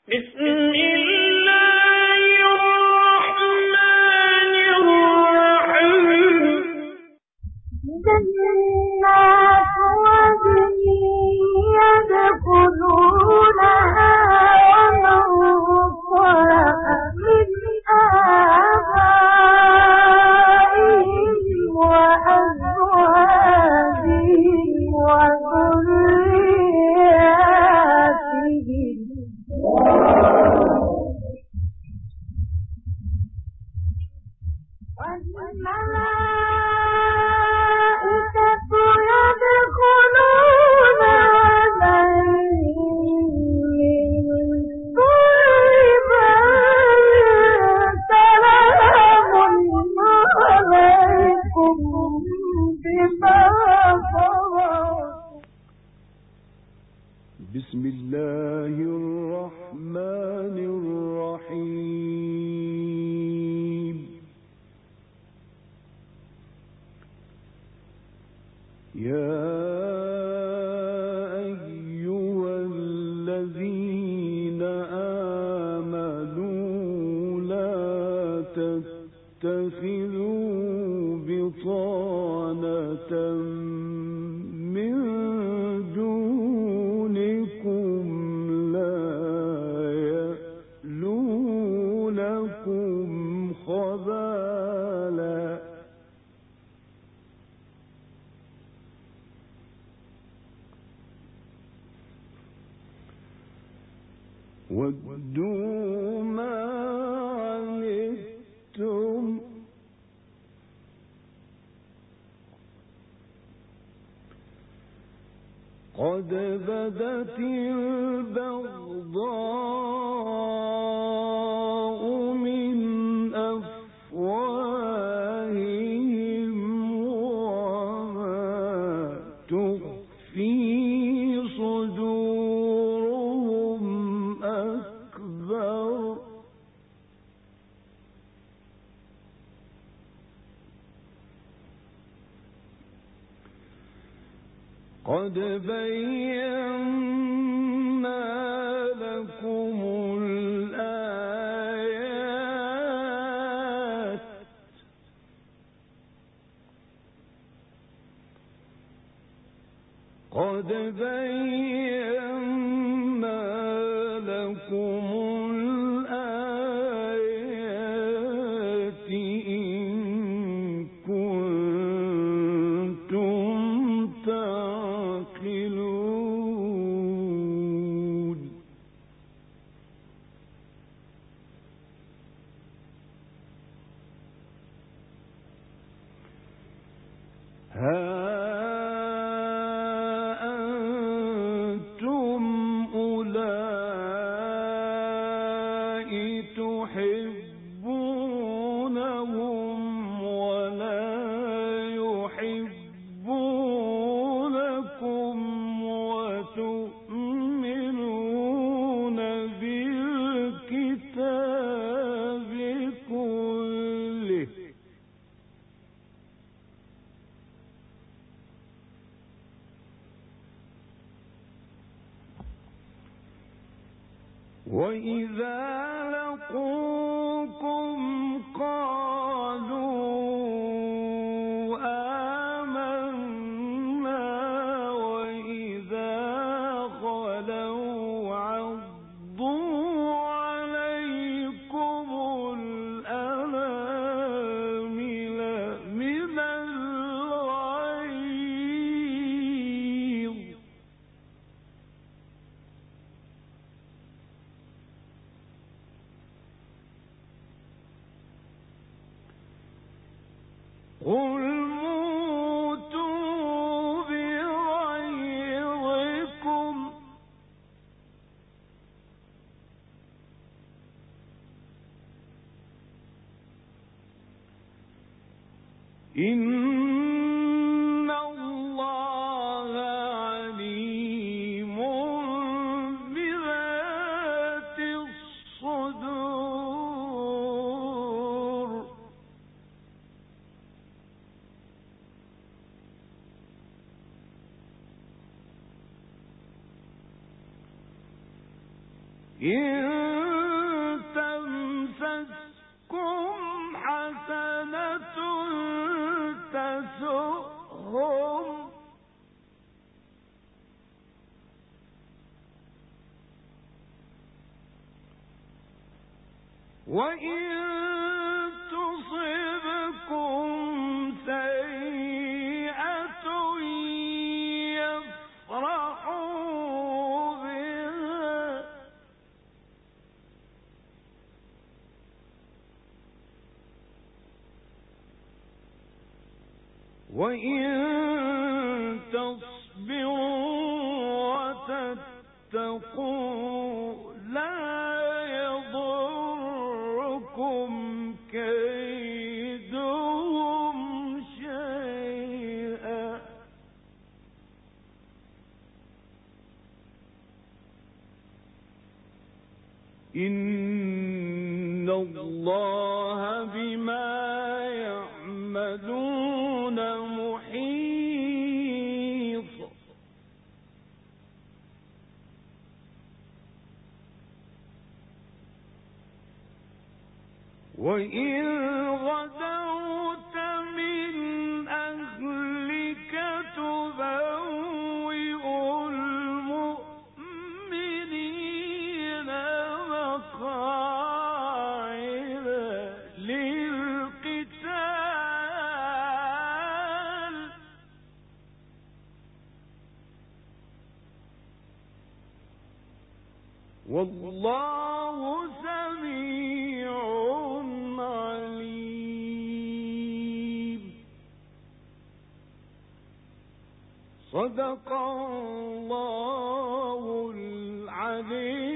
بسم الله الرحمن الرحيم. يا أيها الذين آمنوا لا تتخذوا بطانة من دونكم لا يألونكم خبالا ودوا ما عنتم قد بدت البغضاء من أفواههم وما تخفي صدورهم أكبر قد بينا لكم الآيات قد بينا لكم الآيات إن كنتم تعقلون ها أنتم أولئك تحبونهم ولا يحبونكم وتؤمنون بالكتاب كله وإذا لقوكم قالوا آمنا وإذا خلوا عضوا عليكم الأنامل من الغيظ قل موتوا بغيظكم إن الله عليم بذات الصدور إن تمسسكم حسنة تسؤهم وإن تصبكم سيئة يفرحوا بها وإن تصبروا وتتقوا لا يضركم كيدهم شيئا إن الله بما يعملون محيط وإن غدوت من أهلك تبوئ المؤمنين مقاعد للقتال والله سميع عليم. صدق الله العظيم.